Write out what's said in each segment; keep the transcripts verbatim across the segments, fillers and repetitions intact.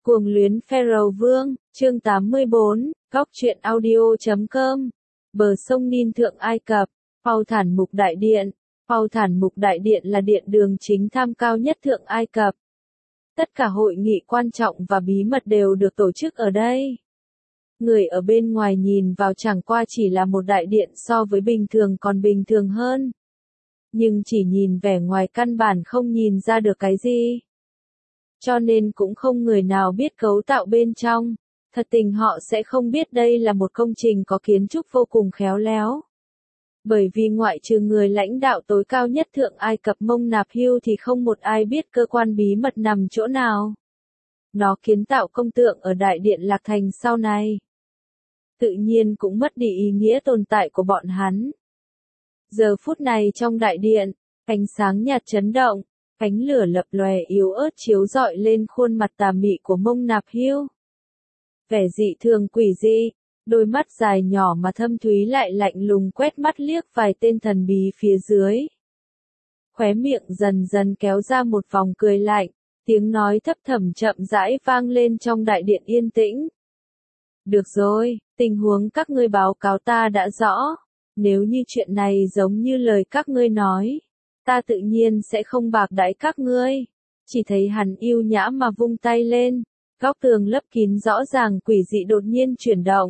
Cuồng luyến Pharaoh Vương, chương tám mươi bốn, góc truyện audio chấm com. Bờ sông Nin thượng Ai Cập, Phao Thản Mục Đại Điện. Phao Thản Mục Đại Điện là điện đường chính tham cao nhất thượng Ai Cập. Tất cả hội nghị quan trọng và bí mật đều được tổ chức ở đây. Người ở bên ngoài nhìn vào chẳng qua chỉ là một đại điện so với bình thường còn bình thường hơn. Nhưng chỉ nhìn vẻ ngoài căn bản không nhìn ra được cái gì. Cho nên cũng không người nào biết cấu tạo bên trong, thật tình họ sẽ không biết đây là một công trình có kiến trúc vô cùng khéo léo. Bởi vì ngoại trừ người lãnh đạo tối cao nhất thượng Ai Cập Mông Nạp Hiu thì không một ai biết cơ quan bí mật nằm chỗ nào. Nó kiến tạo công tượng ở Đại Điện Lạc Thành sau này. Tự nhiên cũng mất đi ý nghĩa tồn tại của bọn hắn. Giờ phút này trong đại điện, ánh sáng nhạt chấn động. Ánh lửa lập lòe yếu ớt chiếu rọi lên khuôn mặt tà mị của Mông Nạp Hiu. Vẻ dị thường quỷ dị, đôi mắt dài nhỏ mà thâm thúy lại lạnh lùng quét mắt liếc vài tên thần bí phía dưới. Khóe miệng dần dần kéo ra một vòng cười lạnh, tiếng nói thấp thầm chậm rãi vang lên trong đại điện yên tĩnh. Được rồi, tình huống các ngươi báo cáo ta đã rõ, nếu như chuyện này giống như lời các ngươi nói. Ta tự nhiên sẽ không bạc đãi các ngươi. Chỉ thấy hắn yêu nhã mà vung tay lên. Góc tường lấp kín rõ ràng quỷ dị đột nhiên chuyển động.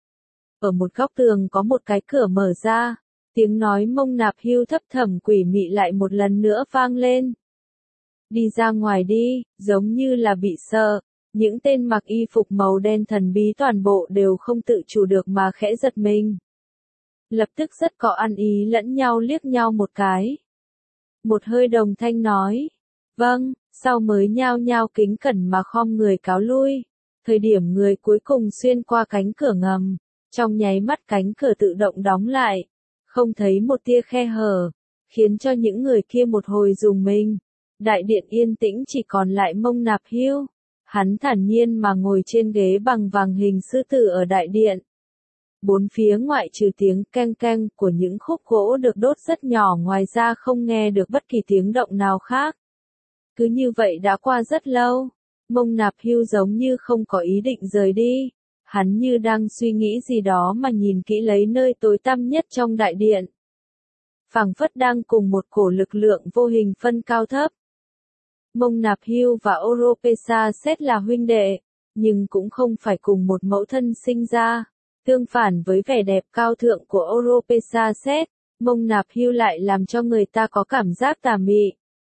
Ở một góc tường có một cái cửa mở ra. Tiếng nói Mông Nạp Hiu thấp thầm quỷ mị lại một lần nữa vang lên. Đi ra ngoài đi, giống như là bị sợ. Những tên mặc y phục màu đen thần bí toàn bộ đều không tự chủ được mà khẽ giật mình. Lập tức rất có ăn ý lẫn nhau liếc nhau một cái. Một hơi đồng thanh nói, vâng, sau mới nhao nhao kính cẩn mà khom người cáo lui. Thời điểm người cuối cùng xuyên qua cánh cửa ngầm, trong nháy mắt cánh cửa tự động đóng lại, không thấy một tia khe hở, khiến cho những người kia một hồi rùng mình. Đại điện yên tĩnh chỉ còn lại Mông Nạp Hiu, hắn thản nhiên mà ngồi trên ghế bằng vàng hình sư tử ở đại điện. Bốn phía ngoại trừ tiếng keng keng của những khúc gỗ được đốt rất nhỏ ngoài ra không nghe được bất kỳ tiếng động nào khác. Cứ như vậy đã qua rất lâu, Mông Nạp Hiu giống như không có ý định rời đi, hắn như đang suy nghĩ gì đó mà nhìn kỹ lấy nơi tối tăm nhất trong đại điện. Phảng phất đang cùng một cổ lực lượng vô hình phân cao thấp. Mông Nạp Hiu và Oropesa Set là huynh đệ, nhưng cũng không phải cùng một mẫu thân sinh ra. Tương phản với vẻ đẹp cao thượng của Oropesa Set, Mông Nạp Hiu lại làm cho người ta có cảm giác tà mị.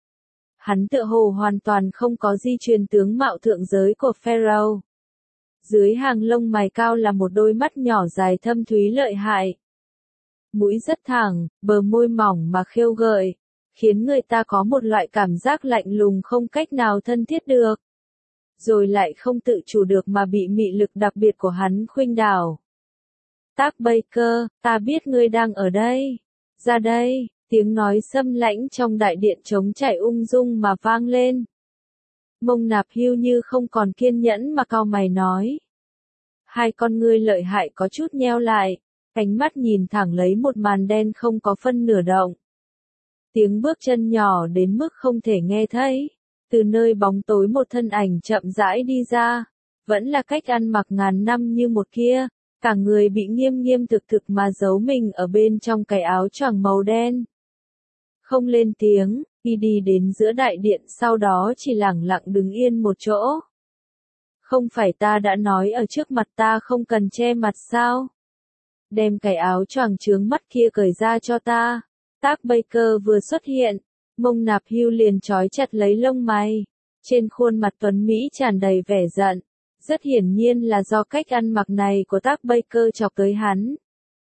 Hắn tựa hồ hoàn toàn không có di truyền tướng mạo thượng giới của Pharaoh. Dưới hàng lông mày cao là một đôi mắt nhỏ dài thâm thúy lợi hại. Mũi rất thẳng, bờ môi mỏng mà khêu gợi, khiến người ta có một loại cảm giác lạnh lùng không cách nào thân thiết được. Rồi lại không tự chủ được mà bị mị lực đặc biệt của hắn khuynh đảo. Tác Baker, ta biết ngươi đang ở đây. Ra đây, tiếng nói xâm lãnh trong đại điện trống trải ung dung mà vang lên. Mông Nạp Hiu như không còn kiên nhẫn mà cau mày nói. Hai con ngươi lợi hại có chút nheo lại, cánh mắt nhìn thẳng lấy một màn đen không có phân nửa động. Tiếng bước chân nhỏ đến mức không thể nghe thấy. Từ nơi bóng tối một thân ảnh chậm rãi đi ra, vẫn là cách ăn mặc ngàn năm như một kia. Cả người bị nghiêm nghiêm thực thực mà giấu mình ở bên trong cái áo choàng màu đen. Không lên tiếng, y đi đến giữa đại điện sau đó chỉ lẳng lặng đứng yên một chỗ. Không phải ta đã nói ở trước mặt ta không cần che mặt sao? Đem cái áo choàng chướng mắt kia cởi ra cho ta. Tác Baker vừa xuất hiện, Mông Nạp Hiu liền trói chặt lấy lông mày. Trên khuôn mặt tuấn Mỹ tràn đầy vẻ giận. Rất hiển nhiên là do cách ăn mặc này của Tác Baker chọc tới hắn.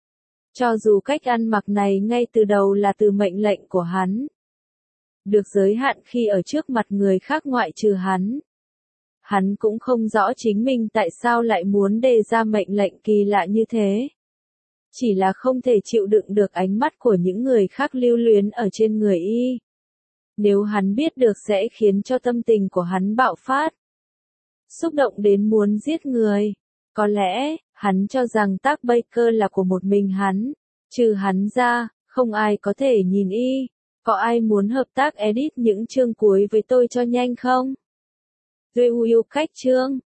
Cho dù cách ăn mặc này ngay từ đầu là từ mệnh lệnh của hắn. Được giới hạn khi ở trước mặt người khác ngoại trừ hắn. Hắn cũng không rõ chính mình tại sao lại muốn đề ra mệnh lệnh kỳ lạ như thế. Chỉ là không thể chịu đựng được ánh mắt của những người khác lưu luyến ở trên người y. Nếu hắn biết được sẽ khiến cho tâm tình của hắn bạo phát. Xúc động đến muốn giết người. Có lẽ, hắn cho rằng Tác Baker là của một mình hắn. Trừ hắn ra, không ai có thể nhìn y. Có ai muốn hợp tác edit những chương cuối với tôi cho nhanh không? Review cách chương.